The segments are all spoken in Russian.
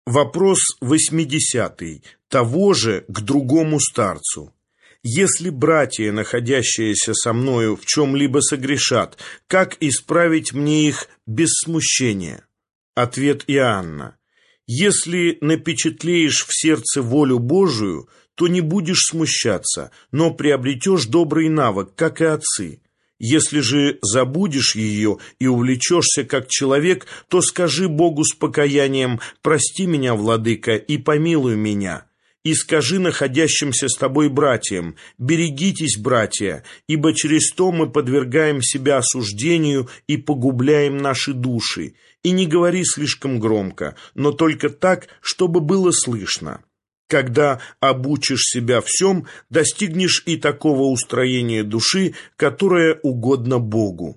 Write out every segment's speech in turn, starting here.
Вопрос 80 того же к другому старцу. Если братья, находящиеся со мною, в чем-либо согрешат, как исправить мне их без смущения? Ответ Иоанна. Если напечатлеешь в сердце волю Божию, то не будешь смущаться, но приобретешь добрый навык, как и отцы. Если же забудешь ее и увлечешься как человек, то скажи Богу с покаянием: «Прости меня, владыка, и помилуй меня». И скажи находящимся с тобой братьям: «Берегитесь, братья, ибо через то мы подвергаем себя осуждению и погубляем наши души». И не говори слишком громко, но только так, чтобы было слышно. Когда обучишь себя всем, достигнешь и такого устроения души, которое угодно Богу.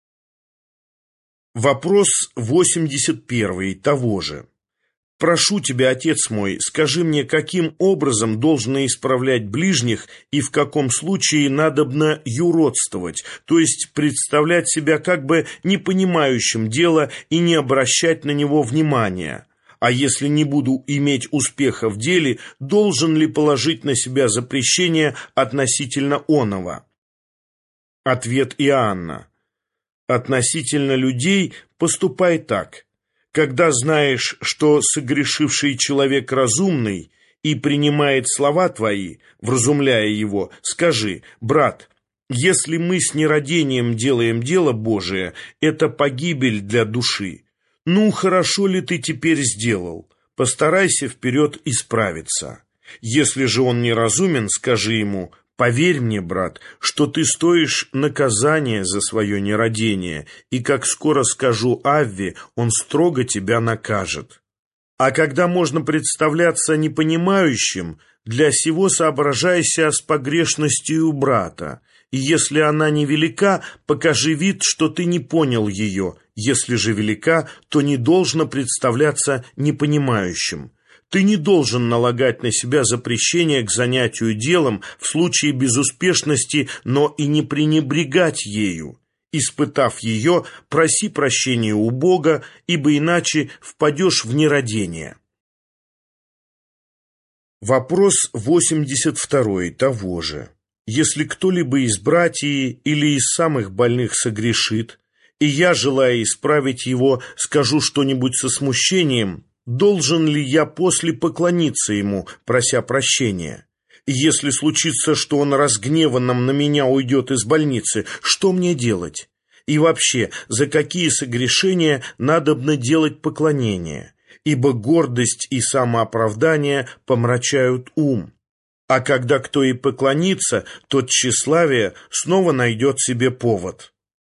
Вопрос 81 того же. Прошу тебя, отец мой, скажи мне, каким образом должно исправлять ближних и в каком случае надобно юродствовать, то есть представлять себя как бы не понимающим дела и не обращать на него внимания. А если не буду иметь успеха в деле, должен ли положить на себя запрещение относительно оного? Ответ Иоанна. Относительно людей поступай так. Когда знаешь, что согрешивший человек разумный и принимает слова твои, вразумляя его, скажи: «Брат, если мы с нерадением делаем дело Божие, это погибель для души. Ну, хорошо ли ты теперь сделал? Постарайся вперед исправиться». Если же он неразумен, скажи ему: «Поверь мне, брат, что ты стоишь наказания за свое нерадение, и как скоро скажу Авве, он строго тебя накажет». А когда можно представляться непонимающим, для сего соображайся с погрешностью брата, и если она невелика, покажи вид, что ты не понял ее, если же велика, то не должно представляться непонимающим. Ты не должен налагать на себя запрещение к занятию делом в случае безуспешности, но и не пренебрегать ею. Испытав ее, проси прощения у Бога, ибо иначе впадешь в нерадение. Вопрос 82 того же. Если кто-либо из братьев или из самых больных согрешит, и я, желая исправить его, скажу что-нибудь со смущением, должен ли я после поклониться ему, прося прощения? Если случится, что он разгневанным на меня уйдет из больницы, что мне делать? И вообще, за какие согрешения надобно делать поклонение? Ибо гордость и самооправдание помрачают ум. А когда кто и поклонится, то тщеславие снова найдет себе повод.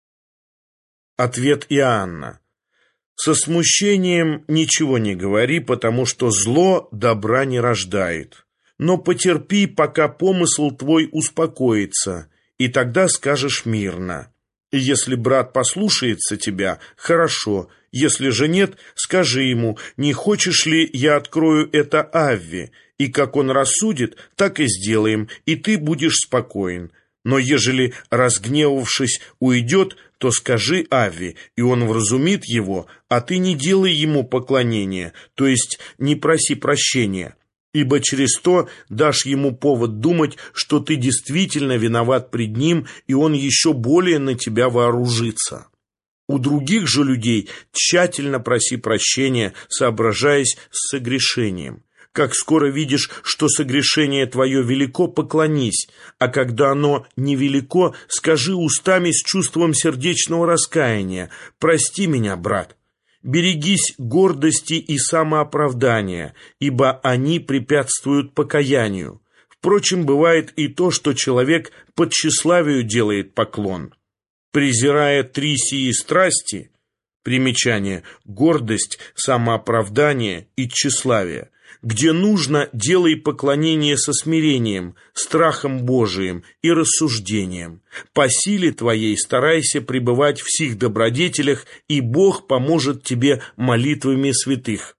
Ответ Иоанна. Со смущением ничего не говори, потому что зло добра не рождает. Но потерпи, пока помысл твой успокоится, и тогда скажешь мирно. И если брат послушается тебя, хорошо, если же нет, скажи ему: не хочешь ли, я открою это Авве, и как он рассудит, так и сделаем, и ты будешь спокоен. Но ежели, разгневавшись, уйдет, то скажи Авве, и он вразумит его, а ты не делай ему поклонения, то есть не проси прощения, ибо через то дашь ему повод думать, что ты действительно виноват пред ним, и он еще более на тебя вооружится. У других же людей тщательно проси прощения, соображаясь с согрешением. Как скоро видишь, что согрешение твое велико, поклонись, а когда оно невелико, скажи устами с чувством сердечного раскаяния: «Прости меня, брат». Берегись гордости и самооправдания, ибо они препятствуют покаянию. Впрочем, бывает и то, что человек по тщеславию делает поклон. Презирая три сии страсти, примечание: гордость, самооправдание и тщеславие, где нужно, делай поклонение со смирением, страхом Божиим и рассуждением. По силе твоей старайся пребывать в сих добродетелях, и Бог поможет тебе молитвами святых.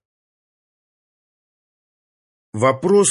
Вопрос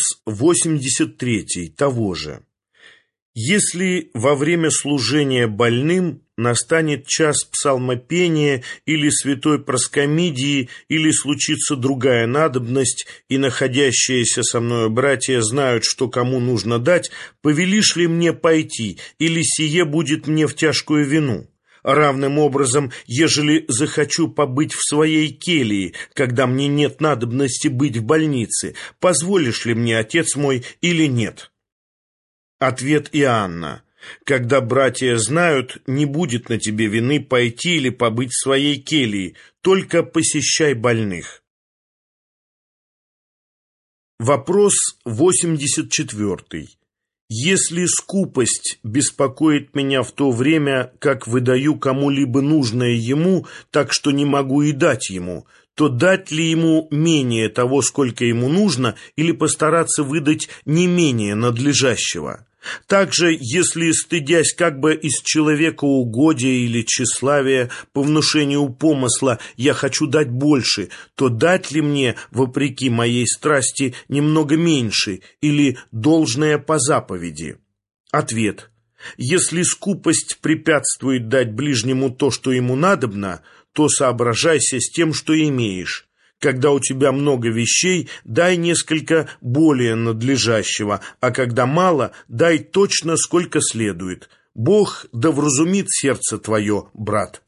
83 того же. Если во время служения больным настанет час псалмопения или святой проскомидии, или случится другая надобность, и находящиеся со мною братья знают, что кому нужно дать, повелишь ли мне пойти, или сие будет мне в тяжкую вину? Равным образом, ежели захочу побыть в своей келье, когда мне нет надобности быть в больнице, позволишь ли мне, отец мой, или нет?» Ответ Иоанна: «Когда братья знают, не будет на тебе вины пойти или побыть в своей келье, только посещай больных». Вопрос 84. Если скупость беспокоит меня в то время, как выдаю кому-либо нужное ему, так что не могу и дать ему, то дать ли ему менее того, сколько ему нужно, или постараться выдать не менее надлежащего? Также, если, стыдясь как бы из человекоугодия или тщеславия по внушению помысла, я хочу дать больше, то дать ли мне, вопреки моей страсти, немного меньше, или должное по заповеди? Ответ: если скупость препятствует дать ближнему то, что ему надобно, то соображайся с тем, что имеешь. Когда у тебя много вещей, дай несколько более надлежащего, а когда мало, дай точно сколько следует. Бог да вразумит сердце твое, брат.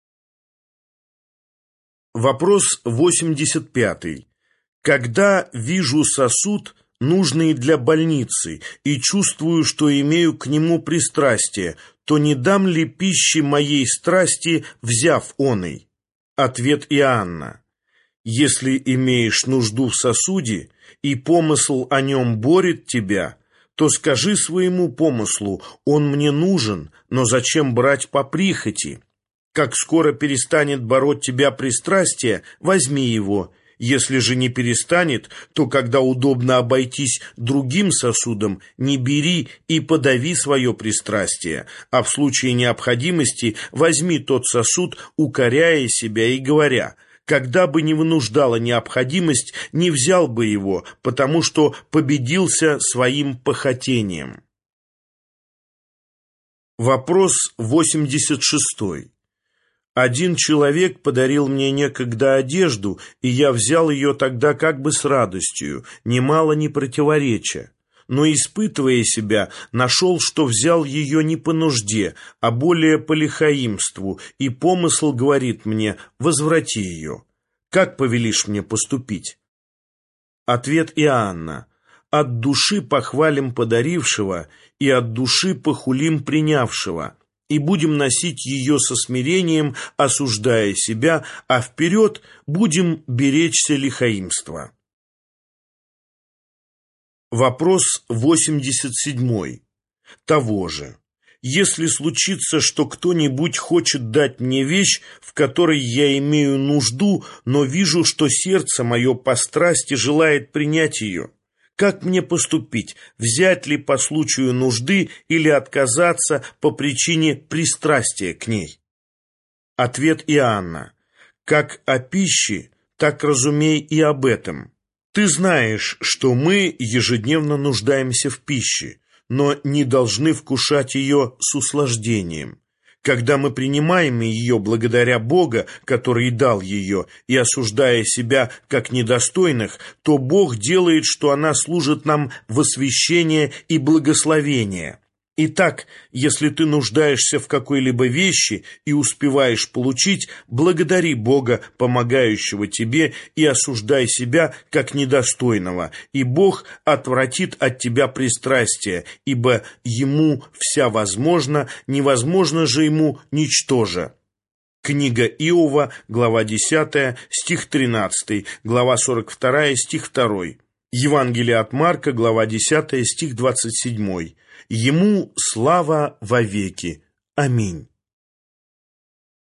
Вопрос 85. Когда вижу сосуд, нужный для больницы, и чувствую, что имею к нему пристрастие, то не дам ли пищи моей страсти, взяв оной? Ответ Иоанна: если имеешь нужду в сосуде, и помысл о нем борет тебя, то скажи своему помыслу: он мне нужен, но зачем брать по прихоти? Как скоро перестанет бороть тебя пристрастие, возьми его. Если же не перестанет, то, когда удобно обойтись другим сосудом, не бери и подави свое пристрастие, а в случае необходимости возьми тот сосуд, укоряя себя и говоря: когда бы не вынуждала необходимость, не взял бы его, потому что победился своим похотением. Вопрос 86. Один человек подарил мне некогда одежду, и я взял ее тогда как бы с радостью, немало не противореча. Но, испытывая себя, нашел, что взял ее не по нужде, а более по лихаимству, и помысл говорит мне: возврати ее. Как повелишь мне поступить? Ответ Иоанна: от души похвалим подарившего, и от души похулим принявшего, и будем носить ее со смирением, осуждая себя, а вперед будем беречься лихаимства. Вопрос 87. Того же. Если случится, что кто-нибудь хочет дать мне вещь, в которой я имею нужду, но вижу, что сердце мое по страсти желает принять ее, как мне поступить? Взять ли по случаю нужды или отказаться по причине пристрастия к ней? Ответ Иоанна: как о пище, так разумей и об этом. Ты знаешь, что мы ежедневно нуждаемся в пище, но не должны вкушать ее с услаждением. Когда мы принимаем ее благодаря Бога, который дал ее, и осуждая себя как недостойных, то Бог делает, что она служит нам в освящение и благословение. Итак, если ты нуждаешься в какой-либо вещи и успеваешь получить, благодари Бога, помогающего тебе, и осуждай себя как недостойного, и Бог отвратит от тебя пристрастие, ибо Ему вся возможна, невозможно же Ему ничтоже. Книга Иова, глава 10, стих 13, глава 42, стих 2. Евангелие от Марка, глава 10, стих 27. Ему слава вовеки. Аминь.